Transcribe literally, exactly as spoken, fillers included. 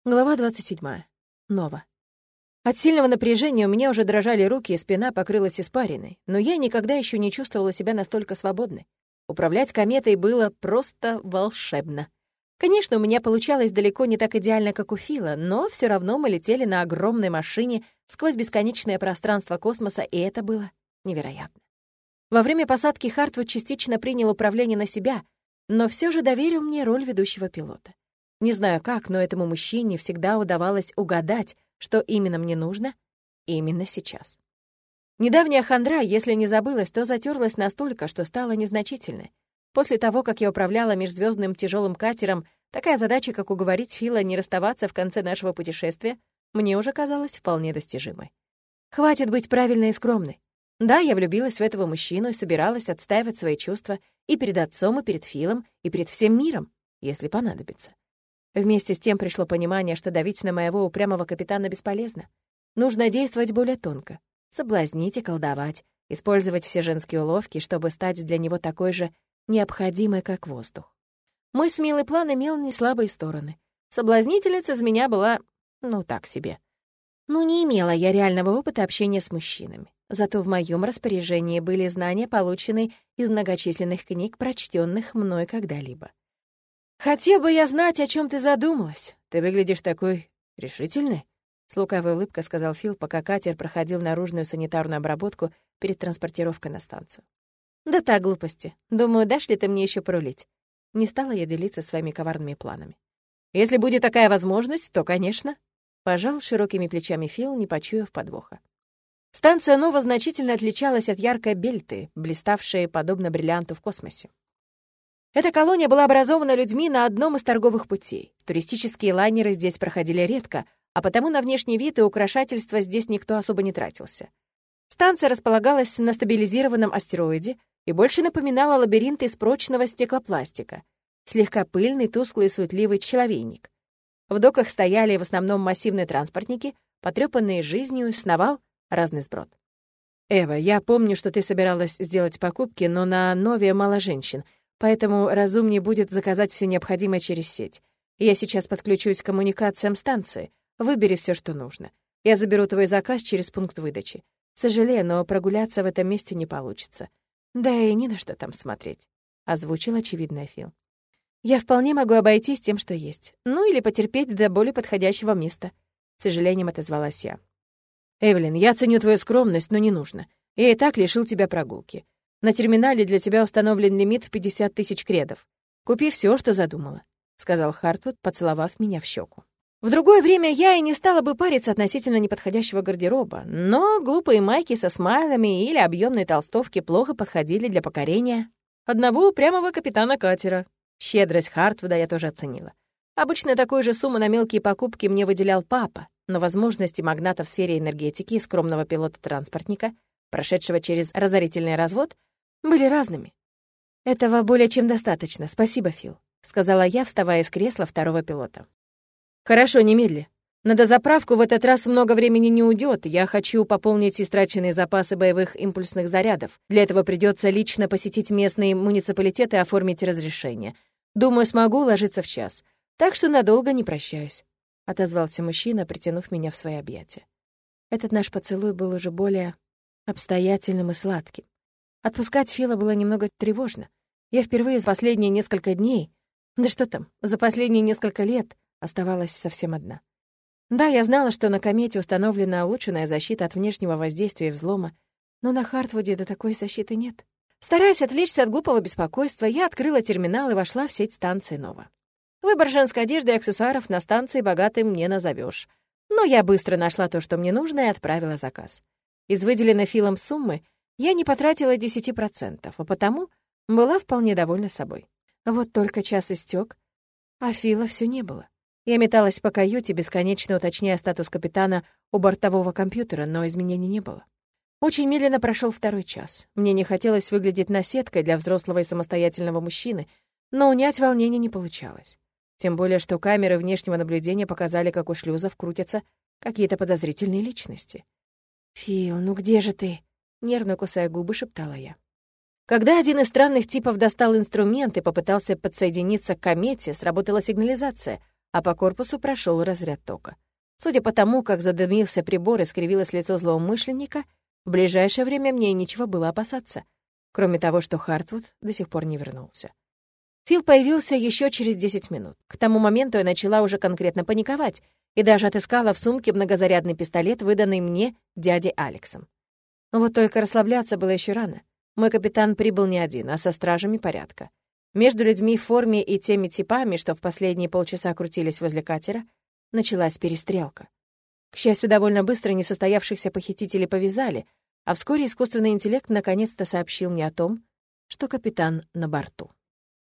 Глава двадцать седьмая. Нова. От сильного напряжения у меня уже дрожали руки, и спина покрылась испариной, но я никогда еще не чувствовала себя настолько свободной. Управлять кометой было просто волшебно. Конечно, у меня получалось далеко не так идеально, как у Фила, но все равно мы летели на огромной машине сквозь бесконечное пространство космоса, и это было невероятно. Во время посадки Хартвуд частично принял управление на себя, но все же доверил мне роль ведущего пилота. Не знаю как, но этому мужчине всегда удавалось угадать, что именно мне нужно именно сейчас. Недавняя хандра, если не забылась, то затерлась настолько, что стала незначительной. После того, как я управляла межзвездным тяжелым катером, такая задача, как уговорить Фила не расставаться в конце нашего путешествия, мне уже казалась вполне достижимой. Хватит быть правильной и скромной. Да, я влюбилась в этого мужчину и собиралась отстаивать свои чувства и перед отцом, и перед Филом, и перед всем миром, если понадобится. Вместе с тем пришло понимание, что давить на моего упрямого капитана бесполезно. Нужно действовать более тонко, соблазнить и колдовать, использовать все женские уловки, чтобы стать для него такой же необходимой, как воздух. Мой смелый план имел неслабые стороны. Соблазнительница из меня была, ну, так себе. Ну, не имела я реального опыта общения с мужчинами. Зато в моем распоряжении были знания, полученные из многочисленных книг, прочтенных мной когда-либо. «Хотел бы я знать, о чем ты задумалась. Ты выглядишь такой решительной», — с лукавой улыбкой сказал Фил, пока катер проходил наружную санитарную обработку перед транспортировкой на станцию. «Да так, глупости. Думаю, дашь ли ты мне еще порулить?» Не стала я делиться своими коварными планами. «Если будет такая возможность, то, конечно», — пожал широкими плечами Фил, не почуяв подвоха. Станция Нова значительно отличалась от яркой бельты, блиставшей подобно бриллианту в космосе. Эта колония была образована людьми на одном из торговых путей. Туристические лайнеры здесь проходили редко, а потому на внешний вид и украшательства здесь никто особо не тратился. Станция располагалась на стабилизированном астероиде и больше напоминала лабиринт из прочного стеклопластика, слегка пыльный, тусклый и суетливый человейник. В доках стояли в основном массивные транспортники, потрёпанные жизнью, сновал разный сброд. «Эва, я помню, что ты собиралась сделать покупки, но на Нове мало женщин, поэтому разумнее будет заказать все необходимое через сеть. Я сейчас подключусь к коммуникациям станции. Выбери все, что нужно. Я заберу твой заказ через пункт выдачи. Сожалею, но прогуляться в этом месте не получится. Да и не на что там смотреть», — озвучил очевидный Фил. «Я вполне могу обойтись тем, что есть. Ну или потерпеть до более подходящего места», — с сожалением отозвалась я. «Эвелин, я ценю твою скромность, но не нужно. Я и так лишил тебя прогулки. На терминале для тебя установлен лимит в пятьдесят тысяч кредов. Купи все, что задумала», — сказал Хартвуд, поцеловав меня в щеку. В другое время я и не стала бы париться относительно неподходящего гардероба, но глупые майки со смайлами или объемные толстовки плохо подходили для покорения одного упрямого капитана катера. Щедрость Хартвуда я тоже оценила. Обычно такую же сумму на мелкие покупки мне выделял папа, но возможности магната в сфере энергетики и скромного пилота-транспортника, прошедшего через разорительный развод, были разными. «Этого более чем достаточно. Спасибо, Фил», — сказала я, вставая из кресла второго пилота. «Хорошо, немедли. На дозаправку в этот раз много времени не уйдет. Я хочу пополнить истраченные запасы боевых импульсных зарядов. Для этого придется лично посетить местные муниципалитеты и оформить разрешение. Думаю, смогу уложиться в час. Так что надолго не прощаюсь», — отозвался мужчина, притянув меня в свои объятия. Этот наш поцелуй был уже более обстоятельным и сладким. Отпускать Фила было немного тревожно. Я впервые за последние несколько дней, да что там, за последние несколько лет оставалась совсем одна. Да, я знала, что на комете установлена улучшенная защита от внешнего воздействия и взлома, но на Хартвуде до такой защиты нет. Стараясь отвлечься от глупого беспокойства, я открыла терминал и вошла в сеть станции Нова. Выбор женской одежды и аксессуаров на станции богатым не назовешь. Но я быстро нашла то, что мне нужно, и отправила заказ. Из выделенной Филом суммы я не потратила десять процентов, а потому была вполне довольна собой. Вот только час истек, а Фила все не было. Я металась по каюте, бесконечно уточняя статус капитана у бортового компьютера, но изменений не было. Очень медленно прошел второй час. Мне не хотелось выглядеть наседкой для взрослого и самостоятельного мужчины, но унять волнение не получалось. Тем более, что камеры внешнего наблюдения показали, как у шлюзов крутятся какие-то подозрительные личности. «Фил, ну где же ты?» — нервно кусая губы, шептала я. Когда один из странных типов достал инструмент и попытался подсоединиться к комете, сработала сигнализация, а по корпусу прошел разряд тока. Судя по тому, как задымился прибор и скривилось лицо злоумышленника, в ближайшее время мне нечего было опасаться, кроме того, что Хартвуд до сих пор не вернулся. Фил появился еще через десять минут. К тому моменту я начала уже конкретно паниковать и даже отыскала в сумке многозарядный пистолет, выданный мне дядей Алексом. Вот только расслабляться было еще рано. Мой капитан прибыл не один, а со стражами порядка. Между людьми в форме и теми типами, что в последние полчаса крутились возле катера, началась перестрелка. К счастью, довольно быстро несостоявшихся похитителей повязали, а вскоре искусственный интеллект наконец-то сообщил мне о том, что капитан на борту.